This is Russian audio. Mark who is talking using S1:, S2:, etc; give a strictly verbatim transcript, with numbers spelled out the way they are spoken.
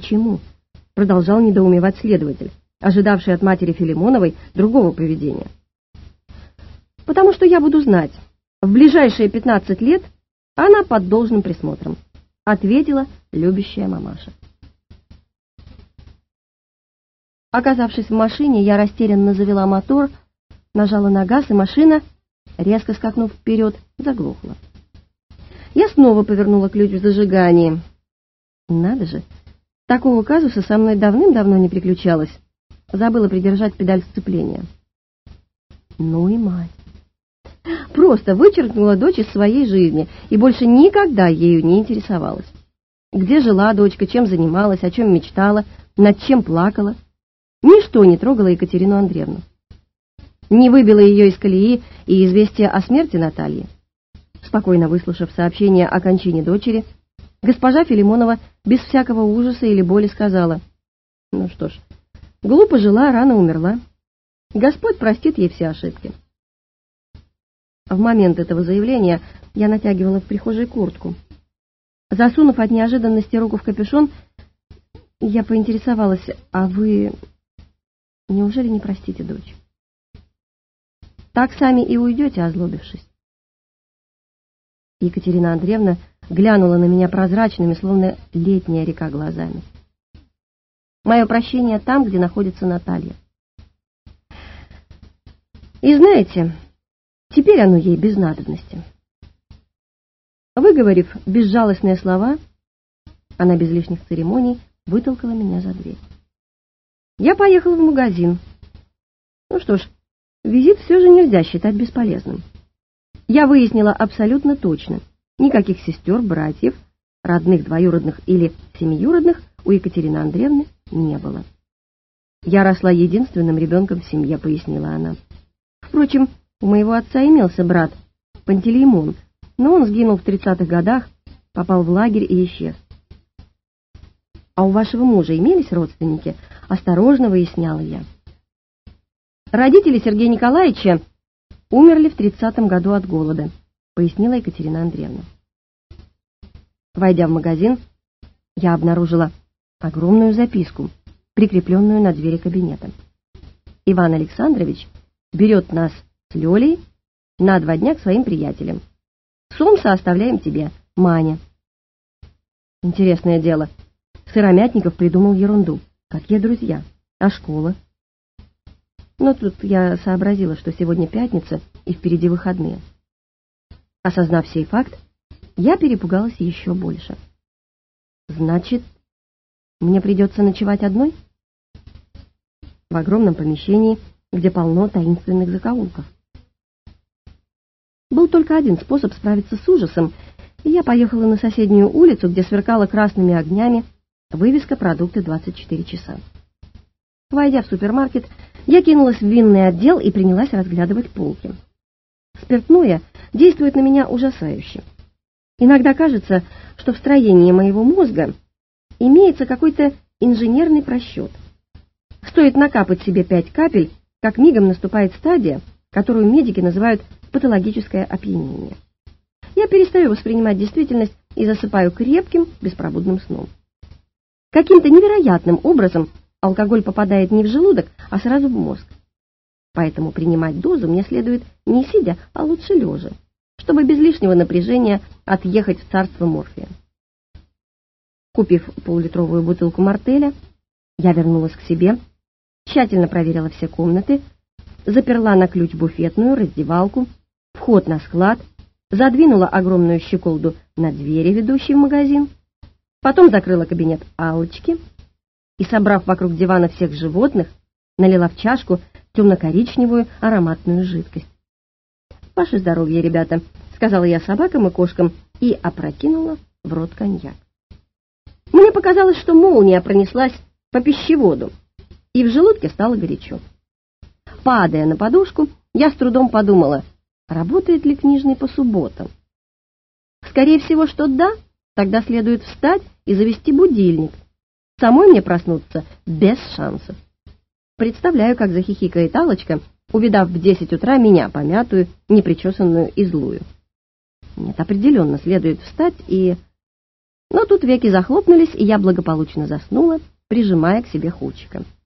S1: Почему? Продолжал недоумевать следователь, ожидавший от матери Филимоновой другого поведения. Потому что я буду знать, в ближайшие пятнадцать лет она под должным присмотром, ответила любящая мамаша. Оказавшись в машине, я растерянно завела мотор, нажала на газ, и машина, резко скакнув вперед, заглохла. Я снова повернула ключ в зажигании. Надо же, такого казуса со мной давным-давно не приключалось. Забыла придержать педаль сцепления. Ну и мать. Просто вычеркнула дочь из своей жизни и больше никогда ею не интересовалась. Где жила дочка, чем занималась, о чем мечтала, над чем плакала. Ничто не трогало Екатерину Андреевну. Не выбило ее из колеи и известие о смерти Натальи. Спокойно выслушав сообщение о кончине дочери, госпожа Филимонова без всякого ужаса или боли сказала: «Ну что ж, глупо жила, рано умерла. Господь простит ей все ошибки». В момент этого заявления я натягивала в прихожей куртку. Засунув от неожиданности руку в капюшон, я поинтересовалась: «А вы неужели не простите дочь? Так сами и уйдете, озлобившись?» Екатерина Андреевна глянула на меня прозрачными, словно летняя река, глазами. «Мое прощение там, где находится Наталья. И знаете, теперь оно ей без надобности». Выговорив безжалостные слова, она без лишних церемоний вытолкала меня за дверь. Я поехала в магазин. Ну что ж, визит все же нельзя считать бесполезным. Я выяснила абсолютно точно: никаких сестер, братьев, родных, двоюродных или семиюродных у Екатерины Андреевны не было. «Я росла единственным ребенком в семье», — пояснила она. «Впрочем, у моего отца имелся брат, Пантелеймон, но он сгинул в тридцатых годах, попал в лагерь и исчез». «А у вашего мужа имелись родственники?» — осторожно выясняла я. «Родители Сергея Николаевича умерли в тридцатом году от голода», — пояснила Екатерина Андреевна. Войдя в магазин, я обнаружила огромную записку, прикрепленную на двери кабинета. «Иван Александрович берет нас с Лёлей на два дня к своим приятелям. Сомса оставляем тебе, Маня». Интересное дело, Сыромятников придумал ерунду. Какие друзья? А школа? Но тут я сообразила, что сегодня пятница и впереди выходные. Осознав сей факт, я перепугалась еще больше. Значит, мне придется ночевать одной? В огромном помещении, где полно таинственных закоулков. Был только один способ справиться с ужасом, и я поехала на соседнюю улицу, где сверкала красными огнями вывеска «Продукты двадцать четыре часа». Войдя в супермаркет, я кинулась в винный отдел и принялась разглядывать полки. Спиртное действует на меня ужасающе. Иногда кажется, что в строении моего мозга имеется какой-то инженерный просчет. Стоит накапать себе пять капель, как мигом наступает стадия, которую медики называют патологическое опьянение. Я перестаю воспринимать действительность и засыпаю крепким, беспробудным сном. Каким-то невероятным образом алкоголь попадает не в желудок, а сразу в мозг. Поэтому принимать дозу мне следует не сидя, а лучше лежа, чтобы без лишнего напряжения отъехать в царство морфия. Купив полулитровую бутылку мартеля, я вернулась к себе, тщательно проверила все комнаты, заперла на ключ буфетную, раздевалку, вход на склад, задвинула огромную щеколду на двери, ведущей в магазин, потом закрыла кабинет Аллочки и, собрав вокруг дивана всех животных, налила в чашку темно-коричневую ароматную жидкость. «Ваше здоровье, ребята», — сказала я собакам и кошкам и опрокинула в рот коньяк. Мне показалось, что молния пронеслась по пищеводу, и в желудке стало горячо. Падая на подушку, я с трудом подумала, работает ли книжный по субботам. Скорее всего, что да, тогда следует встать и завести будильник. Самой мне проснуться без шансов. Представляю, как захихикает Аллочка, увидав в десять утра меня, помятую, непричесанную и злую. Нет, определенно следует встать и... Но тут веки захлопнулись, и я благополучно заснула, прижимая к себе Хучика.